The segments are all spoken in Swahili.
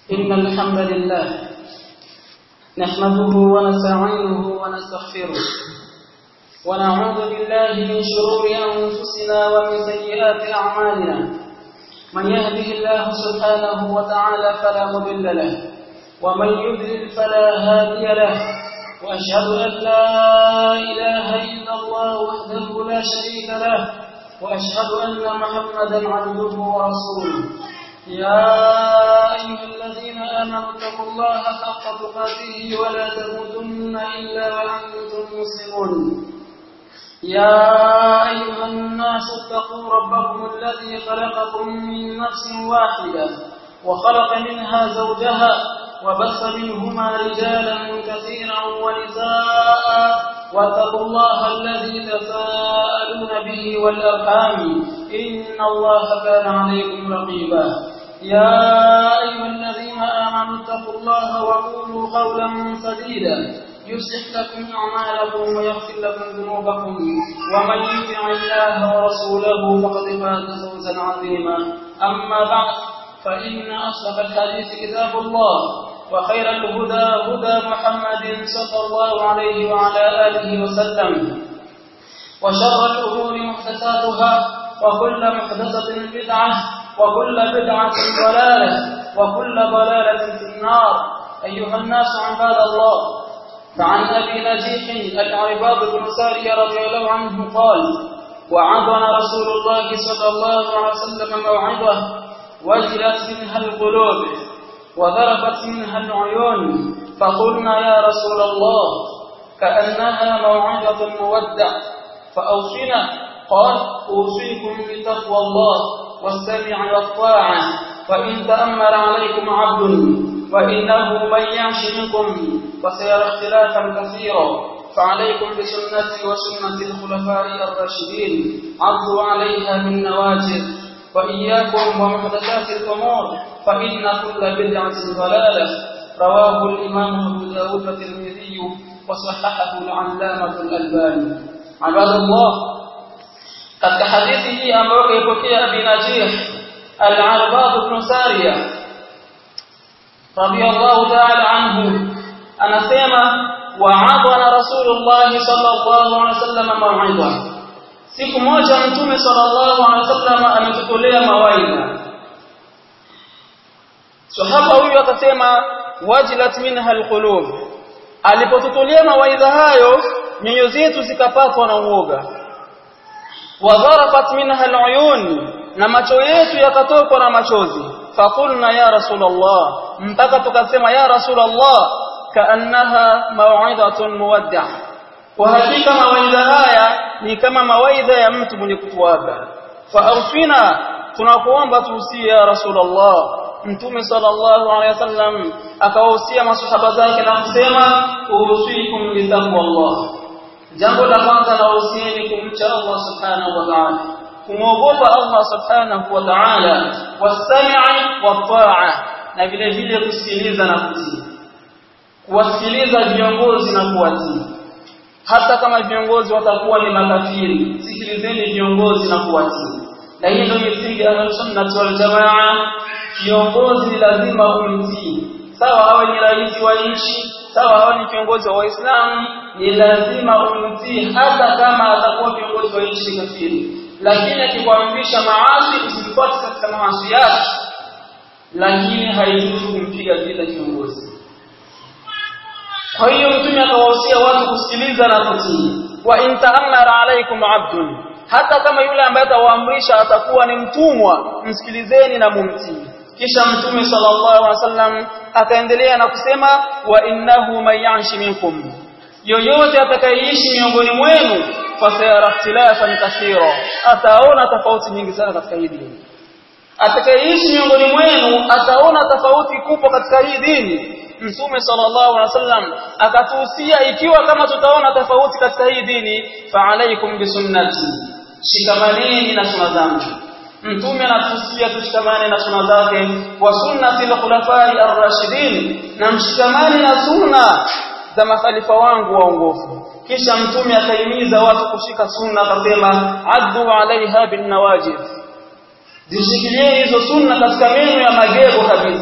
إن الحمد لله نحمده ونستعينه ونستغفره ونعوذ بالله من شرور أنفسنا ومن سيئات أعمالنا من يهده الله سبحانه وتعالى فلا مضل له ومن يضلل فلا هادي له وأشهد أن لا إله إلا الله وحده لا شريك له وأشهد أن محمدا عبده ورسوله يا أيها الذين آمنوا اتقوا الله حق تقاته ولا تموتن إلا وأنتم مسلمون يا أيها الناس اتقوا ربكم الذي خلقكم من نفس واحدة وخلق منها زوجها وبث منهما رجالا كثيرا ونساء واتقوا الله الذي تساءلون به والأرحام إن الله كان عليكم رقيبا يا أيها الذين آمنوا اتقوا الله وقولوا قولا سديدا يصلح لكم أعمالكم ويغفر لكم ذنوبكم ومن يطع الله ورسوله فقد فاز فوزا عظيما أما بعد فإن أصدق الحديث كتاب الله وخير الهدى هدى محمد صلى الله عليه وعلى آله وسلم وشر الأمور محدثاتها وكل محدثة بدعة وكل بدعة ضلالة وكل ضلالة في النار أيها الناس عباد الله فعن أبي نجيح العرباض بن سارية رضي الله عنه قال وعظنا رسول الله صلى الله عليه وسلم موعظة وجلت منها القلوب وذرفت منها العيون فقلنا يا رسول الله كأنها موعظة مودع فأوصنا قال أوصيكم بتقوى الله والسمع والطاعة وإن تأمر عليكم عبد وإنه من يعش منكم وسيرى اختلافا كثيرا فعليكم بسنتي وسنة الخلفاء الراشدين عضوا عليها بالنواجذ وإياكم ومحدثات الأمور فإن كل بدعة ضلالة رواه الإمام أبو داود والترمذي وصححه العلامة الألباني عباد الله katika hadithi hii ambayo kaipokea Abi Najih al-Arbad ibn Sariya radiyallahu ta'ala anhu anasema wa'adana Rasulullah sallallahu alaihi wasallam mau'idha. Siku moja Mtume sallallahu alaihi wasallam ametutolea mawaidha. Sahaba huyu akasema wajilat minha alqulub. Alipotutolea mawaidha hayo nyoyo zetu zikapatwa na uoga. Wadharafat minha aluyun, na macho yetu yakatokwa na machozi. Faqulna ya Rasulullah, mpaka tukasema ya Rasulullah kaannaha mau'idhatun muwadda'. Kwa hakika mawaidha haya ni kama mawaidha ya mtu mwenye kutuaga. Fa awsina, tunakuomba tuusie ya Rasulullah. Mtume sallallahu alaihi wasallam akawahusia masahaba zake na kusema usikum bi taqwallah. Jambo la kwanza la usieni kumcha Allah subhanahu wa ta'ala, kumwogopa Allah subhanahu wa ta'ala, wasami'i wa ta'a, na vile vile kusikiliza na kutii. Kuwasikiliza viongozi na kuwatii. Hata kama viongozi watakuwa ni makafiri, sikilizeni viongozi na kuwatii. Na hii ndio misingi ya Sunnah wal Jamaa. Kiongozi lazima umtii. Sawa awe ni rais wa nchi, sawa awe ni kiongozi wa Waislamu, ni lazima umtii hata kama atakuwa kiongozi wa nchi kafiri. Lakini akikwamrisha maasi usifuate katika maasi yake, lakini haijuzu kumpiga vita kiongozi. Kwa hiyo Mtume akawahusia watu kusikiliza na kutii. Wa in ta'ammara alaykum 'abdun, hata kama yule ambaye atawaamrisha atakuwa ni mtumwa, msikilizeni na mumtii. Kisha Mtume sallallahu alaihi wasallam akaendelea na kusema wa innahu man ya'shi minkum, yoyote atakayeishi miongoni mwenu fasayara ikhtilafan kathira, ataona tofauti nyingi sana katika hii dini. Atakayeishi miongoni mwenu ataona tofauti kubwa katika hii dini. Mtume sallallahu alaihi wasallam akatuhusia ikiwa kama tutaona tofauti katika hii dini, fa alaikum bisunnati, shikamaneni na sunna zangu. Mtume anatuhusia tushikamane na sunna zake, wa sunnati al-khulafai ar-rashidin, na mshikamane na sunna za makhalifa wangu waongofu. Kisha Mtume akahimiza watu kushika sunna, akasema addu alaiha bin nawajid, zishikilie hizo sunna katika meno ya magego kabisa.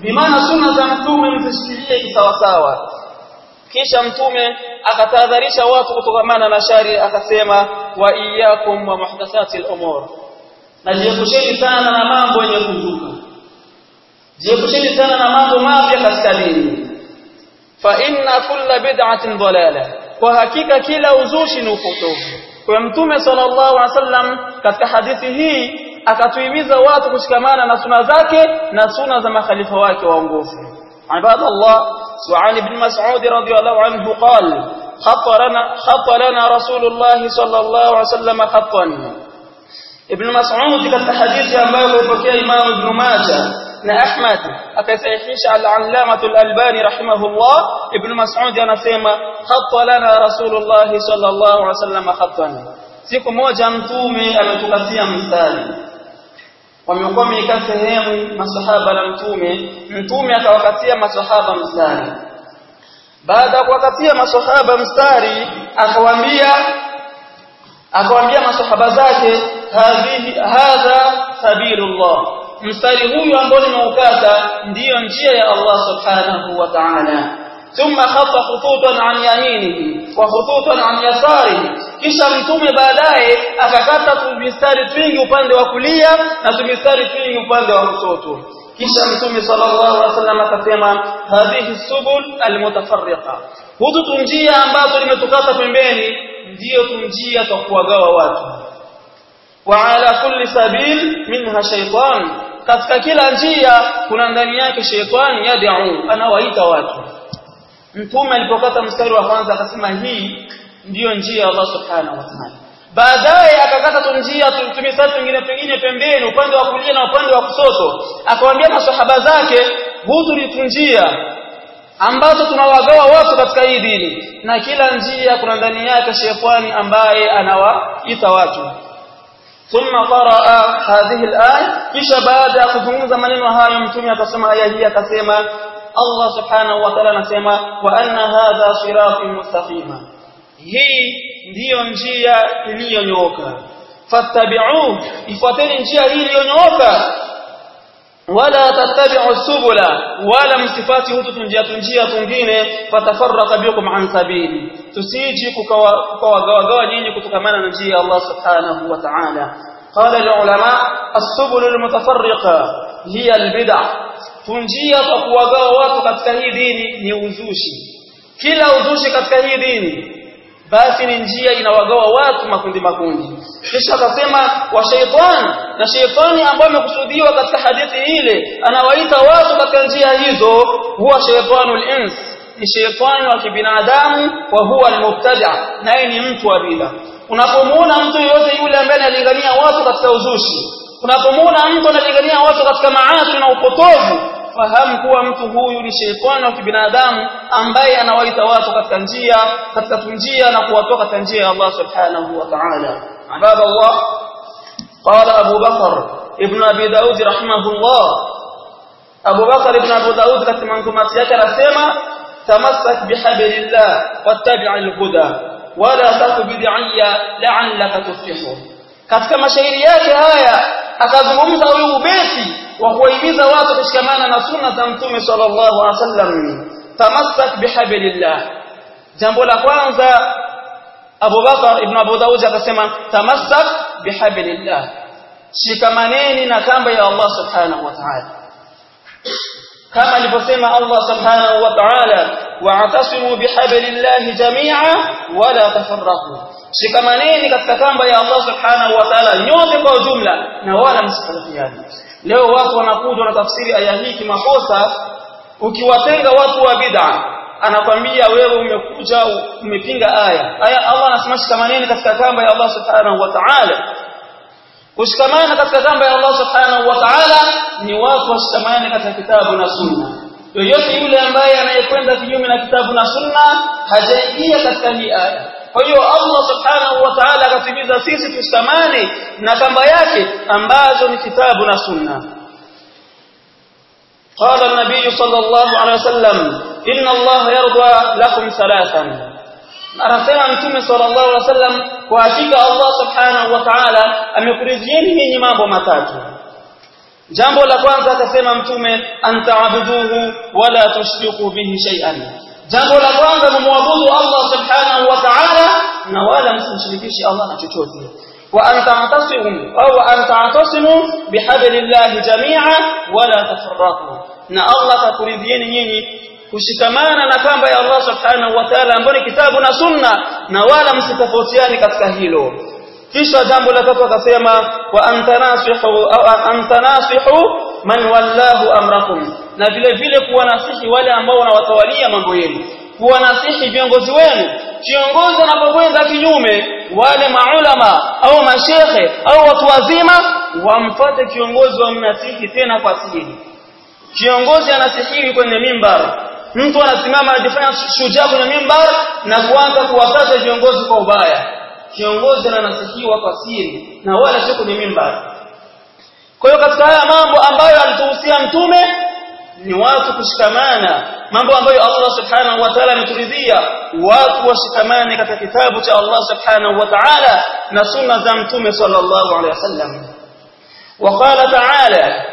bimaana sunna za mtume mzishikilie kisawasawa. Kisha mtume akatahadharisha watu kutokamana na shari, akasema wa iyyakum wa muhdathatil umur, na jiepusheni sana na mambo yenye kuzuka, jiepusheni sana na mambo mapya katika dini. Fa inna kulla bid'atin dalalah, kwa hakika kila uzushi ni upotovu. Kwa mtume sallallahu alaihi wasallam katika hadithi hii akatuhimiza watu kushikamana na sunna zake na sunna za makhalifa wake waongofu. Ibadallah, وعن ابن مسعود رضي الله عنه قال خط لنا رسول الله صلى الله عليه وسلم خطا. ابن مسعود katika hadithi ambayo alipokea Imam Ibn Majah na Ahmad akasahihisha al-Allamah al-Albani rahimahullah, Ibn Mas'ud anasema khatta lana Rasulullah sallallahu alaihi wasallam khattan, siku moja mtume ametukatia mstari. Wamekuwa wamekaa sehemu masahaba na mtume akawakatia masahaba mstari. Baada ya kuwakatia masahaba mstari akawaambia masahaba zake, hadha sabilullah, mstari huyu ambao nimeukata ndiyo njia ya Allah subhanahu wa ta'ala. Thumma khatta khututan an yaminihi wa khututan an yasarihi, kisha mtume baadaye akakata mistari twingi upande wa kulia na mistari twingi upande wa kushoto. Kisha mtume sallallahu alaihi wasallam akasema hadhihi subul almutafarriqa, hudu tunjia ambazo limetukata pembeni ndiyo tunjia za kuwagawa watu. Wa ala kulli sabil minha shaytan, katika kila njia kuna ndani yake shaytani yad'u, anawaita watu. Mtume alipokata mstari wa kwanza akasema hii ndiyo njia ya Allah subhanahu wa ta'ala. Baadaye akakata njia tumistari pengine pembeni upande wa kulia na upande wa kushoto, akawaambia maswahaba zake, hudu ni njia ambazo tunawagawa watu katika hii dini, na kila njia kuna ndani yake shetani ambaye anawaita watu. Thumma qaraa hadhihi al-aya, kisha baada ya kuzungumza maneno hayo mtume akasema aya hii, akasema Allah subhanahu wa ta'ala anasema wa anna hadha sirati mustaqima, hii ndiyo njia iliyonyooka. Fattabi'u, ifuateni njia hii iliyonyooka. Wala tattabi'u subula, wala msifati njia nyingine, fatafarraqa bikum an sabili, tusiji kukawagawa nyinyi kutokamana na njia ya Allah subhanahu wa ta'ala. Qala al-ulama as-subul al-mutafarriqa hiya al-bid'ah, tunjia kwa kuwagawa watu katika hii dini ni uzushi. Kila uzushi katika hii dini basi ni njia inawagawa watu makundi. Kisha akasema wa shaytan, na shaytani ambaye amekusudiwa katika hadithi ile anawaita watu katika njia hizo, huwa shaytanul ins, ni shaytani wa kibinadamu, wa huwa al-mubtadi', naye ni mtu wa bid'a. Unapomuona mtu yote yule ambaye analingania watu katika uzushi, unapomuona mtu analingania watu katika maasi na upotovu, fahamu kuwa mtu huyu ni shaytani wa kibinadamu ambaye anawaita watu katika njia na kuwatoa katika njia ya Allah subhanahu wa ta'ala. Ibadallah, qala Abu Bakr ibn Abi Daud rahimahullah, Abu Bakr ibn Abi Daud katika manzumati yake anasema tamassak bihablillah wattabi'il huda wala taku bid'iyya la'allaka tuflihu. Katika mashairi yake haya akazungumza huyu ubeti wa kuhimiza watu kushikamana na sunna za Mtume sallallahu alaihi wasallam. Tamassak bihablillah, jambo la kwanza Abu Bakar ibn Abu Daud akasema tamassak bihablillah, shikamaneni na kamba ya Allah subhanahu wa ta'ala, kama alivyosema Allah subhanahu wa ta'ala wa'tasimu bihablillah jami'a wala tafarraqu, shikamaneni katika kamba ya Allah subhanahu wa ta'ala nyote kwa ujumla na wala msifarikiane. Leo watu wanakuja na tafsiri aya hii kimakosa. Ukiwatenga watu wa bid'a, anakwambia wewe umekuja umepinga aya. Allah anasema shikamaneni katika kamba ya Allah subhanahu wa ta'ala. Kushikamana katika kamba ya Allah subhanahu wa ta'ala ni watu washikamane katika kitabu na sunna. Yoyote yule ambaye anayekwenda kinyume na kitabu na sunna hajaingia katika hii aya. Kwa hiyo Allah subhanahu wa ta'ala akatimiza sisi tushikamane na kamba yake ambazo ni kitabu na sunna. Qala an-nabiy sallallahu alayhi wasallam inna Allah yarda lakum thalathan, anasema Mtume sallallahu alayhi wasallam kwa hakika Allah subhanahu wa ta'ala amekuridhieni nyinyi mambo matatu. jambo la kwanza akasema mtume anta'buduhu wala tushriku bihi shay'an jambo la kwanza kumwabudu Allah subhanahu wa ta'ala na wala msimshirikishe Allah na chochote wa anta'tasimu bihablillahi jami'a wala tafarraqu na Allah takuridhieni nyinyi kushikamana na kamba ya Allah subhanahu wa ta'ala ambayo ni kitabu na sunna na wala msitofautiane katika hilo kisha jambo la tatu akasema wa antanasihu man wallahu amrakum na vile vile kuwanasihi wale ambao wanawatawalia mambo yenu kuwanasihi viongozi wenu kiongozi anapokwenda kinyume wale maulama au mashehe au watu wazima wamfuate kiongozi wamnasihi tena kwa siri kiongozi anasihiwi kwenye mimbar mtu anasimama anajifanya shujaa kwenye mimbar na kuanza kuwataja viongozi kwa ubaya kiongozi ananasihiwa kwa siri na wala sio kwenye mimbar kwa hiyo katika haya mambo ambayo alituhusia mtume ni watu kushikamana mambo ambayo Allah subhanahu wa ta'ala ameturidhia watu washikamane katika kitabu cha Allah subhanahu wa ta'ala na sunna za mtume sallallahu alaihi wasallam waqala ta'ala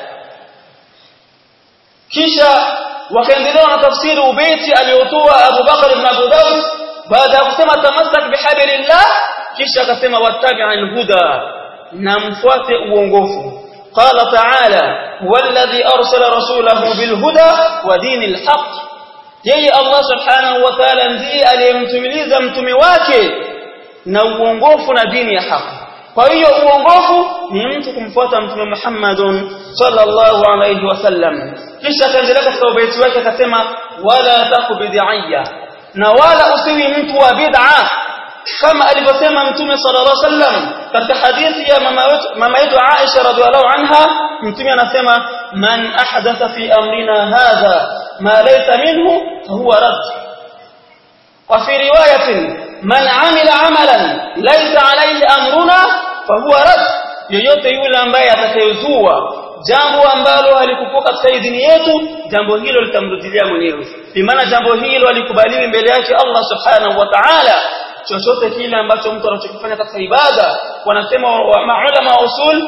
kisha wakaendelea na tafsiri ubeti aliotoa Abu Bakar ibn Abu Dawud baada ya kusema tamassak bihablillah kisha akasema wattabi'al huda na mfuate uongofu قال تعالى والذي أرسل رسوله بالهدى ودين الحق yeye Allah subhanahu wa ta'ala ndiye aliyemtumiliza mtume wake na uongofu na dini ya haki kwa hiyo uongofu ni mtu kumfuata mtume Muhammadun sallallahu alayhi wasallam kisha akaendelea katika ubeti wake akasema wala takbid'iyya na wala usiwi mtu wa bid'a kama alivyosema mtume sallallahu alaihi wasallam katika hadithi ya mama yetu Aisha radhiallahu anha mtume anasema man ahdatha fi amrina hadha ma laysa minhu huwa rad wa fi riwayatin man amila amalan laysa alayhi amruna fa huwa rad yoyote yule ambaye atakayezua jambo ambalo halikuwa katika idhini yetu jambo hilo litamrudilia mwenyewe kwa maana jambo hilo alikubaliwi mbele yake Allah subhanahu wa ta'ala chochote kile ambacho mtu anachokifanya katika ibada wanasema maulama wa usul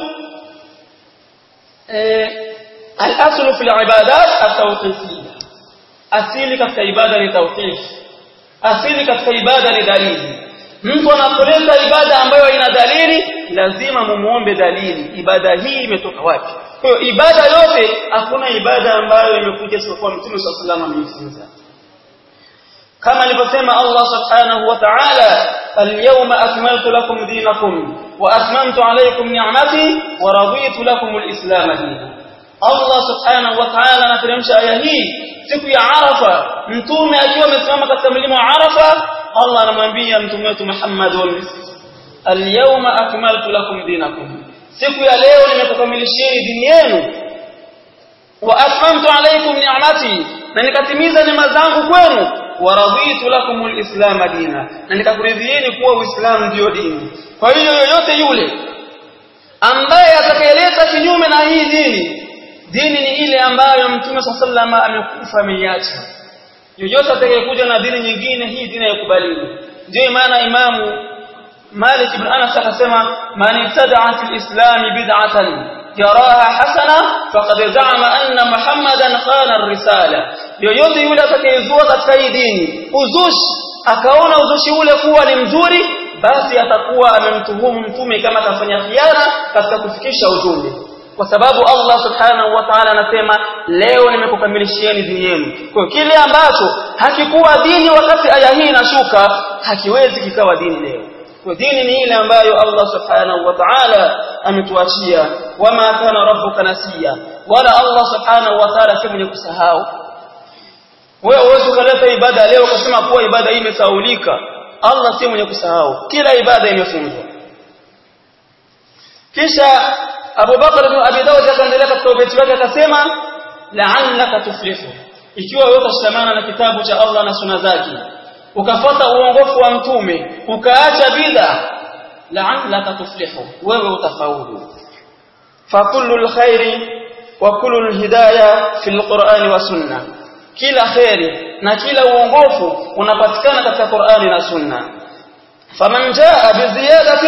al-aslu fi al-ibadat at-tawqifiyya asili katika ibada ni tawqif asili katika ibada ni dalili mtu anapoleta ibada ambayo ina dalili lazima mumuombe dalili ibada hii imetoka wapi kwa hiyo ibada yote hakuna ibada ambayo imekuja kwa Mtume sallallahu alayhi wasallam كما alivyosema Allah subhanahu wa ta'ala al-yawma akmaltu lakum dinakum wa atmamtu alaykum ni'mati wa raditu lakum al-islam dinan Allah subhanahu wa ta'ala anateremsha aya hii siku ya Arafa mtume akiwa amesimama katika mlima wa Arafa Allah anamwambia mtume wetu Muhammadun al-yawma akmaltu lakum dinakum siku ya leo nimekukamilishieni dini yenu wa atmamtu alaykum ni'mati na nikatimiza neema zangu kwenu waraditu lakum alislam dina na nikakuridhieni kuwa uislamu ndio dini kwa hiyo yoyote yule ambaye atakayeleta kinyume na hii dini ni ile ambayo mtume sallallahu amekufa ameiacha yoyote atakayekuja na dini nyingine hii dini haikubaliwi ndio maana imamu Malik ibn Anas akasema man ibtada'a fil islam bid'atan yaraha hasana faqad za'ama anna Muhammadan khana ar-risala yoyote yule atakayezua katika hii dini uzushi akaona uzushi ule kuwa ni mzuri basi atakuwa amemtuhumu mtume kama kafanya khiana katika kufikisha ujumbe kwa sababu Allah subhanahu wa ta'ala anasema leo nimekukamilishieni dini yenu kwa kile ambacho hakikuwa dini wakati aya hii inashuka hakiwezi kikawa dini leo kwa dini ni ile ambayo Allah subhanahu wa ta'ala ametuachia wama kana rabbuka nasiya wala Allah subhanahu wa ta'ala si mwenye kusahau wewe uweze kuleta ibada leo kusema kuwa ibada hii imesaulika Allah si mwenye kusahau kila ibada imefunzwa kisha Abu Bakar ibn Abi Dawud akaendelea katika ubeti wake akasema la'allaka tuflihu ikiwa wewe utashikamana na kitabu cha Allah na sunna zake ukafuata uongofu wa mtume ukaacha bid'a la'allaka tuflihu wewe utafaulu fa kullu alkhairi wa kullu alhidayah fil Qur'ani wa sunnah kila khairi na kila uongofu unapatikana katika Qur'ani na sunna faman jaa bi ziyadatin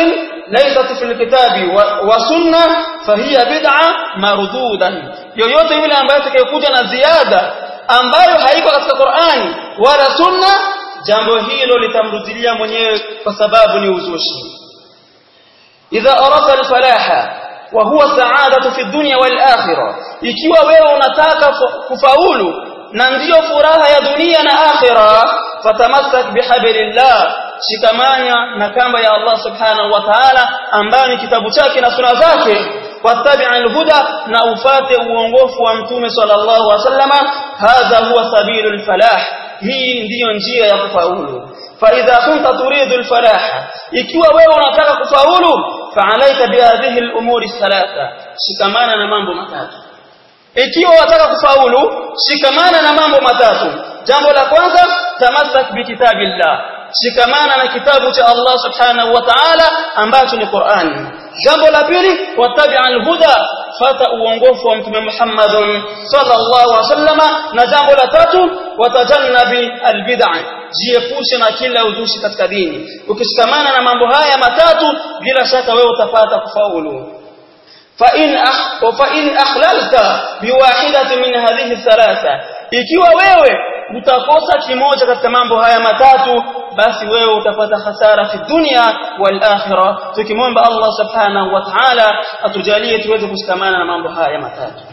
laysat fil kitabi wa sunna fahiya bid'a marduda. Yoyote yule ambaye atakayekuja na ziada ambayo haiko katika Qur'ani wala sunna, jambo hilo litamrudilia mwenyewe kwa sababu ni uzushi. Idha arada al-falaha wa huwa sa'adatu fi dunya wal akhirah, ikiwa wewe unataka kufaulu na ndiyo furaha ya dunia na akhirah, fatamassak bihablillah, shikamana na kamba ya Allah subhanahu wa ta'ala ambayo ni kitabu chake na sunna zake, wattabi'al huda, na ufate uongofu wa mtume sallallahu alaihi wasallam. Hadha huwa sabilul falah, hii ndiyo njia ya kufaulu. Fa idha kunta turidu al-falah, ikiwa wewe unataka kufaulu, fa'alaika bihadhihi al-umuri thalatha, shikamana na mambo matatu. Ikiwa unataka kufaulu, shikamana na mambo matatu. Jambo la kwanza, tamassak bi kitabillah, shikamana na kitabu cha Allah subhanahu wa ta'ala ambacho ni Qur'an. Jambo la pili, wattabi'al huda, fata uongofu wa mtume Muhammad sallallahu alaihi wasallam. Na jambo la tatu, watajannabi albid'ah, jiepushe na kila uzushi katika dini. Ukishikamana na mambo haya matatu, bila shaka wewe utapata kufaulu. fa in ahlalta biwahidatin min hadhihi thalatha, ikiwa wewe utakosa kimoja katika mambo haya matatu, basi wewe utapata hasara fi dunya wal akhirah. Tukimwomba Allah subhanahu wa ta'ala atujalie tuweze kushikamana na mambo haya matatu.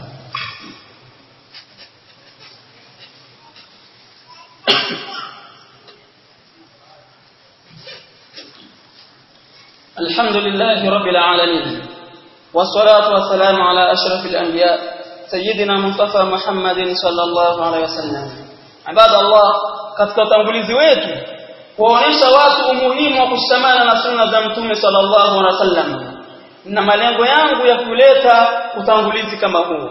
Alhamdulillahi rabbil alamin, wassalatu wassalamu ala ashrafil anbiya sayyidina Mustafa Muhammadin sallallahu alaihi wasallam. Ibadallah, katika utangulizi wetu kuonesha watu umuhimu wa kushikamana na sunna za mtume sallallahu alaihi wasallam, na malengo yangu ya kuleta utangulizi kama huu.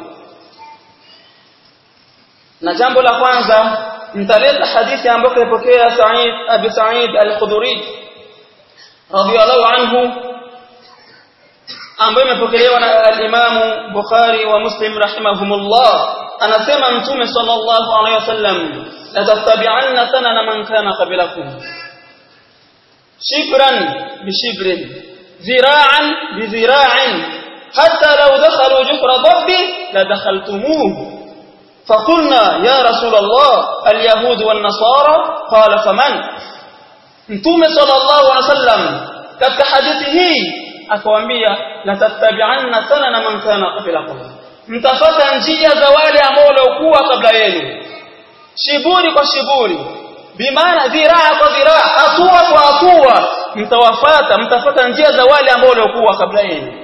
Na jambo la kwanza, nitaleta hadithi ambayo ilipokea Abu Sa'id al-Khudri radhiyallahu anhu, ambayo imepokelewa na al-Imam Bukhari wa Muslim rahimahumullah. Anasema mtume sallallahu alaihi wasallam, la tattabi'anna sanana man kana qablakum shibran bi shibrin zira'an bi zira'in hatta law dakhalu juhra dabbi la dakhaltumuhu. فقلنا يا رسول الله اليهود والنصارى قال فمن. mtume sallallahu alaihi wasallam katika hadithi hii akawaambia, la tattabi'anna sanana man kana qablakum, mtafuata njia za wale ambao waliokuwa kabla yenu, shiburi kwa shiburi, bimaana dhiraa kwa dhiraa, hatua kwa hatua, mtafuata njia za wale ambao waliokuwa kabla yenu.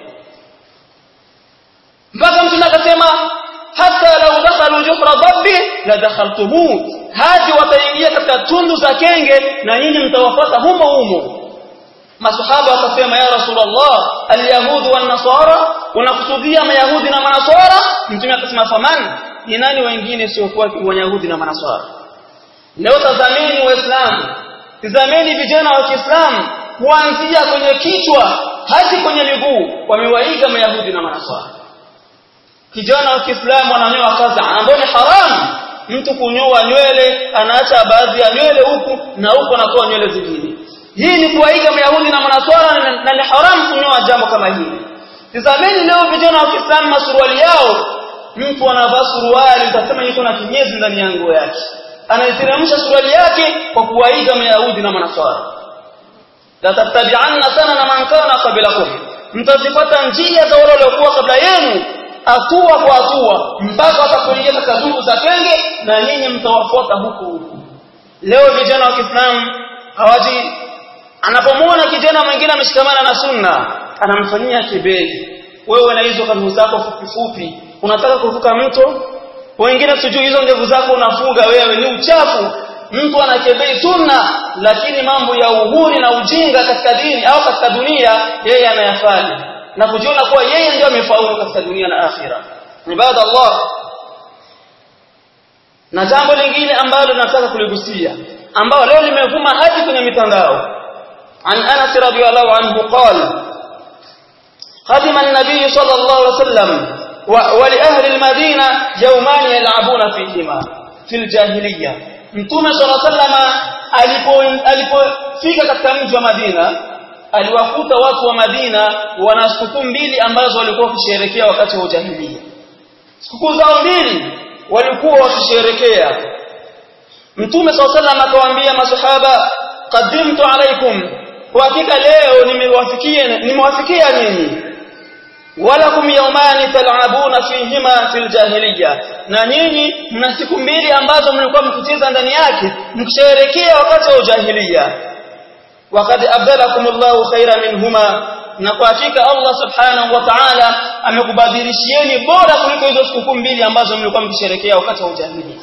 Mpaka mtume akasema, hatta law dakhalu juhra dabbi la dakhaltumuhu, hadi wataingia katika tundu za kenge na nyinyi mtawafuata humo humo. Masahaba wakasema, ya Rasulullah, al-yahud wan nasara, unakusudia mayahudi na manasara? Mtume akasema, faman, ni nani wengine sio kwa wayahudi na manasara? Leo tazameni waislamu, tazameni vijana wa Kiislamu, kuanzia kwenye kichwa hadi kwenye miguu wamewaiga mayahudi na manasara. Kijana wa Kiislamu ananyoa kaza ambayo ni haramu. Mtu kunyoa nywele, anaacha baadhi ya nywele huku na huko anatoa nywele zingine. Hii ni kuwaiga mayahudi na manaswara, na ni haramu kunyoa jambo kama hili. Tazameni leo vijana wa Kiislamu masuruali yao, mtu anavaa suruali utasema yuko na kinyezi ndani ya nguo yake, anaiteremsha suruali yake kwa kuwaiga mayahudi na manaswara. La tattabi'anna sanana man kana qablakum, mtazifuata njia za wale waliokuwa kabla yenu, hatua kwa hatua, mpaka watakuingia katika tundu za kenge na nyinyi mtawafuata huko huko. Leo vijana wa Kiislamu hawaji, anapomwona kijana mwingine ameshikamana na sunna anamfanyia kibeli. Wewe na hizo kanzu zako fupi fupi unataka kuvuka mto, wengine sijui hizo ndevu zako unafuga wewe, ni uchafu. Mtu anakebei sunna, lakini mambo ya uhuni na ujinga katika dini au katika dunia yeye anayafanya na kujiona kuwa yeye ndio amefaulu katika dunia na akhira. Ibada Allah, na jambo lingine ambalo nataka kuligusia, ambalo leo limevuma hadi kwenye mitandao. An Anas radhiyallahu anhu qala, qadima an-nabiy sallallahu alaihi wasallam wa li ahli al-Madina yawman yal'abuna fihima fil jahiliyya. Mtume sallallahu alaihi wasallam alipofika katika mji wa Madina, aliwakuta watu wa Madina wana sikukuu mbili ambazo walikuwa wakisherehekea wakati wa ujahiliya. Sikukuu zao mbili walikuwa wakisherehekea. Mtume SAW akawaambia masahaba, qaddimtu alaikum, kwa hakika leo nimewafikia nyinyi, walakum yawmani tal'abuna fihima fil jahiliya, na nyinyi mna siku mbili ambazo mlikuwa mkicheza ndani yake mkisherehekea wakati wa ujahiliya. Waqad abdalakumullahu khayran minhuma, na kwa hakika Allah subhanahu wa ta'ala amekubadilishieni bora kuliko hizo siku mbili ambazo mlikuwa mkisherehekea wakati wa ujahiliya.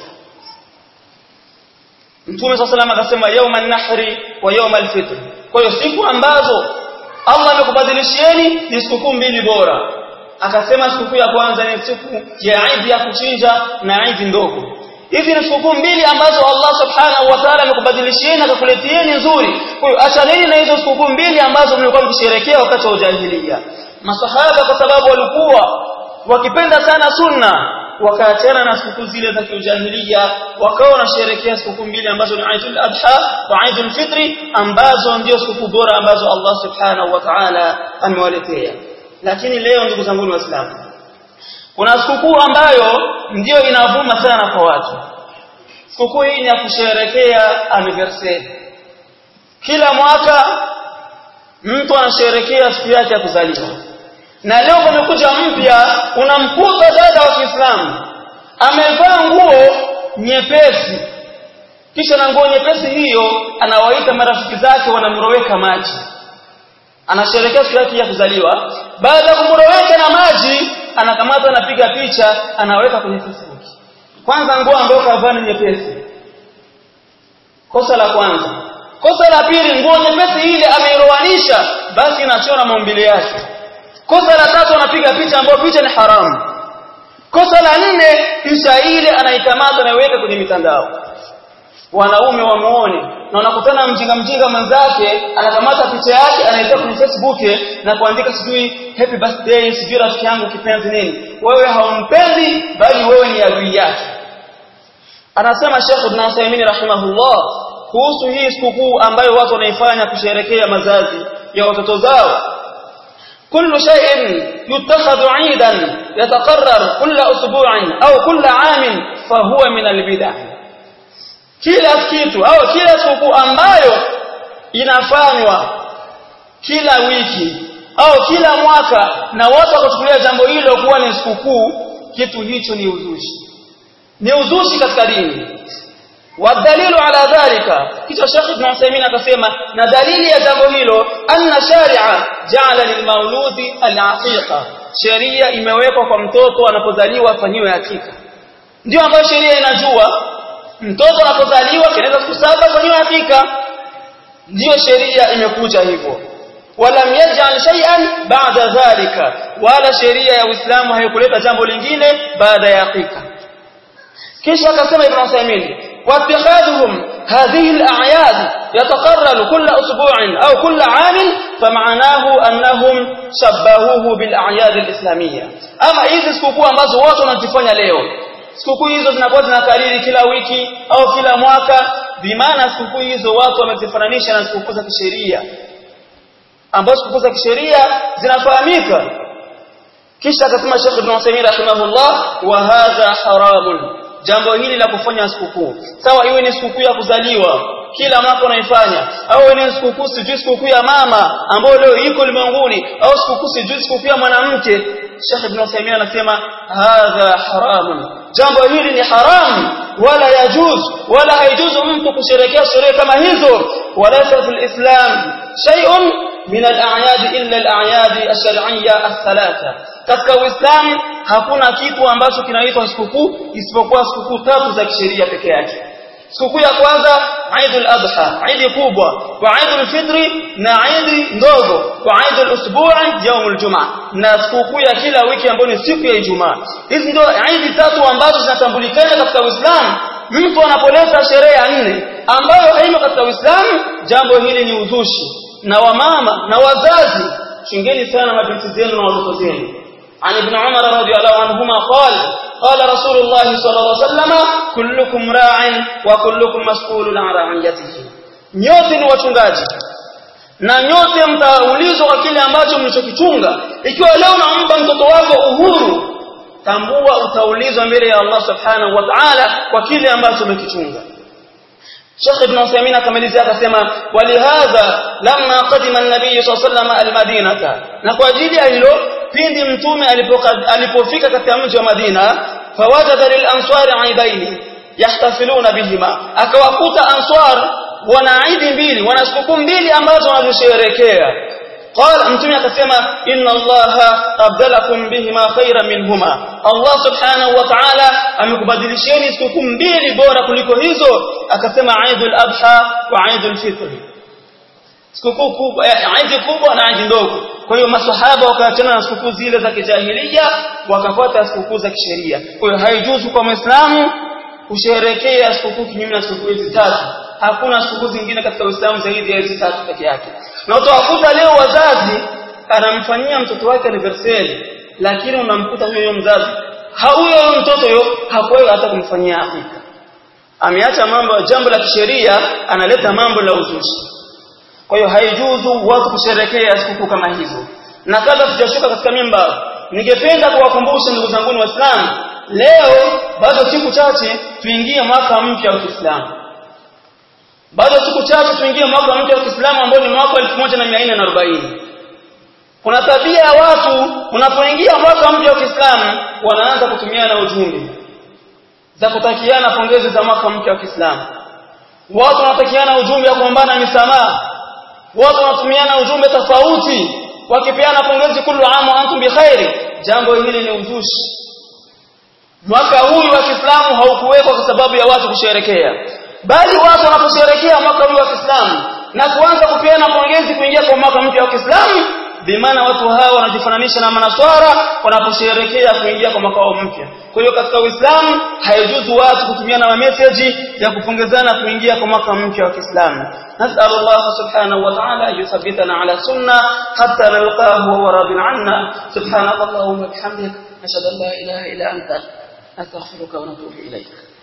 Mtume SAW akasema yawman nahri wa yawmal fitr, kwa hiyo siku ambazo Allah amekubadilishieni ni siku mbili bora. Akasema siku ya kwanza ni siku ya Eid ya kuchinja na Eid ndogo. Hizi ni siku mbili ambazo Allah subhanahu wa ta'ala amekubadilishieni akakuletieni nzuri. Kwa hiyo achaneni na hizo siku mbili ambazo mlikuwa mkisherehekea wakati wa ujahiliya. Masahaba kwa sababu walikuwa wakipenda sana sunna, wakaachana na siku zile za kiujahiliya, wakawa wanasherehekea siku mbili ambazo ni Eidul Adha wa Eidul Fitri, ambazo ndio siku bora ambazo Allah subhanahu wa ta'ala amewaletea. Lakini leo ndugu zangu waislamu, kuna siku ambayo ndio inavuma sana kwa watu. Siku hii ni ya kusherehekea anniversary. Kila mwaka mtu anasherehekea siku yake ya kuzaliwa. Na leo kumekuja mpya, unamkuta dada wa Kiislamu amevaa nguo nyepesi, kisha na nguo nyepesi hiyo anawaita marafiki zake wanamroweka maji. Anasherehekea siku yake ya kuzaliwa, baada ya kumroweka na maji anakamata anapiga picha anaweka kwenye Facebook. Kwanza nguo ambayo kavaa ni nyepesi. Kosa la kwanza. Kosa la pili, nguo nyepesi ile ameirowanisha, basi inachora maumbile yake. Kosa la tatu, anapiga picha ambayo picha ni haramu. Kosa la nne, picha ile anaikamata na iweka kwenye mitandao. Wanaume wamuone na wanakutana mjinga mwenzake, anakamata picha yake anaiweka kwenye Facebook na kuandika sijui happy birthday, sijui rafiki yangu kipenzi nini. Wewe haumpendi, bali wewe ni adui yake. Anasema Sheikh Ibn Uthaymeen rahimahullah kuhusu hii sikukuu ambayo watu wanaifanya kusherehekea mazazi ya watoto zao: كل شيء يتخذ عيدا يتقرر كل أسبوع أو كل عام فهو من البدع. kila kitu au kila siku ambayo inafanywa kila wiki au kila mwaka na watu wakachukulia jambo hilo kuwa ni sikukuu, kitu hicho ni uzushi. Ni uzushi katika dini. والدليل على ذلك kisha Sheikh Ibn Uthaymeen akasema, na dalili ya jambo hilo, anna shari'a ja'ala lilmauludi al-aqiqa, sheria imewekwa kwa mtoto anapozaliwa afanywe hakika. Ndio ambayo sheria inajua mtoto anapozaliwa kinaweza siku 7 afanywe hakika. Ndio sheria imekuja hivyo. Walam yaj'al shay'an ba'da dhalika, wala sheria ya Uislamu haikuleta jambo lingine baada ya hakika. kisha akasema Ibn Uthaymeen, واتخاذهم هذه الأعياد يتقرر كل أسبوع أو كل عام فمعناه أنهم شبهوه بالأعياد الإسلامية. أما hizi sikukuu ambazo watu wanazifanya leo, sikukuu hizo zinakuwa zinakariri kila wiki au kila mwaka, bimaana sikukuu hizo watu wamezifananisha na sikukuu za kisheria, ambazo sikukuu za kisheria zinafahamika. kisha akasema Sheikh Ibn Uthaymeen rahimahullah, wa hadha haramun, jambo hili la kufanya sikukuu, sawa iwe ni sikukuu ya kuzaliwa kila mwaka unaifanya, au ni sikukuu sijui sikukuu ya mama ambayo leo iko ulimwenguni, au sikukuu sijui sikukuu ya mwanamke, Sheikh Ibn Uthaymeen anasema hadha haramun, jambo hili ni haramu, wala yajuz, wala haijuzu mtu kusherehekea sherehe kama hizo. Wala fil Islam shay'un min al-a'yad illa al-a'yad ash-shar'iyya ath-thalatha, katika Uislamu hakuna kitu ambacho kinaitwa sikukuu isipokuwa sikukuu 3 za kisheria peke yake. Sikukuu ya kwanza Eidul Adha, Eid kubwa, wa Eidul Fitri na Eid ndogo, wa Eidul Usbu' yaumul Jumaa, na sikukuu ya kila wiki ambayo ni siku ya Ijumaa. Hizi ndio Eid 3 ambazo zinatambulikana katika Uislamu. Mtu anapoleta sherehe ya 4 ambayo haimo katika Uislamu, jambo hili ni uzushi. Na wamama na wazazi, chungeni sana mabinti zenu na watoto zenu. عن ابن عمر رضي الله عنهما قال رسول الله صلى الله عليه وسلم كلكم راع وكلكم مسؤول عن رعيته. nyote ni wachungaji na nyote mtaulizwa kwa kile ambacho mlichokichunga. Ikiwa leo unampa mtoto wako uhuru, tambua utaulizwa mbele ya Allah subhanahu wa ta'ala kwa kile ambacho umekichunga. Sheikh Ibn Uthaymeen akamalizia akasema walihadha lamma qadima an-nabiy sallallahu alayhi wasallam al-Madinata, na kwa ajili ya hilo pindi mtume alipofika katika mji wa Madina, fawajada lil ansari aidaini yahtafiluna bihima, akawakuta ansar wana idi mbili, wana sikukuu mbili ambazo wanazisherehekea. Qala mtume akasema inna allaha abdalakum bihima khayran minhuma, Allah subhanahu wa ta'ala amekubadilisheni sikukuu mbili bora kuliko hizo. Akasema Eidul Adha wa Eidul Fitr, sikukuu kubwa, Eid kubwa na Eid ndogo. Kwa hiyo maswahaba wakaachana na sikukuu zile za kijahiliya wakafuata sikukuu za kisheria. Kwa hiyo haijuzu kwa Muislamu kusherehekea sikukuu kinyume na sikukuu hizi tatu. Hakuna sikukuu zingine katika Uislamu zaidi ya hizi tatu pekee yake. Na utawakuta leo wazazi anamfanyia mtoto wake anniversary, lakini unamkuta huyo mzazi huyo mtoto hakuwahi hata kumfanyia hakika. Ameacha mambo, jambo la kisheria analeta mambo la uzushi. Kwa hiyo haijuzu watu kusherehekea sikukuu kama hizo. Na kabla tujashuka katika mimbar, ningependa kuwakumbusha ndugu zangu Waislamu, leo bado siku chache tuingie mwaka mpya wa Kiislamu. Bado siku chache tuingie mwaka mpya wa Kiislamu ambao ni mwaka 1440. Kuna tabia ya watu unapoingia mwaka mpya wa Kiislamu wanaanza kutumiana ujumbe za kutakiana pongezi za mwaka mpya wa Kiislamu. Watu wanatakiana ujumbe wa kuombana misamaha. Watu wanatumiana ujumbe tofauti wakipeana pongezi kullu aam wa antum bikhairi. Jambo hili ni uzushi. Mwaka huu wa Kiislamu haukuwekwa kwa sababu ya watu kusherehekea, bali watu wanaposherehekea mwaka huu wa Kiislamu na kuanza kupeana pongezi kuingia kwa mwaka mpya wa Kiislamu, bimaana watu hawa wanajifananisha na manaswara wanaposherehekea kuingia kwa mwaka mpya. Kwa hiyo katika Uislamu haijuzu watu kutumiana message ya kupongezana kuingia kwa mwaka mpya wa Kiislamu. نسأل الله سبحانه وتعالى أن يثبتنا على سنة حتى نلقاه وهو راض عنا. سبحانك اللهم وبحمدك، نشهد أن لا إله إلا أنت، نستغفرك ونتوب إليك.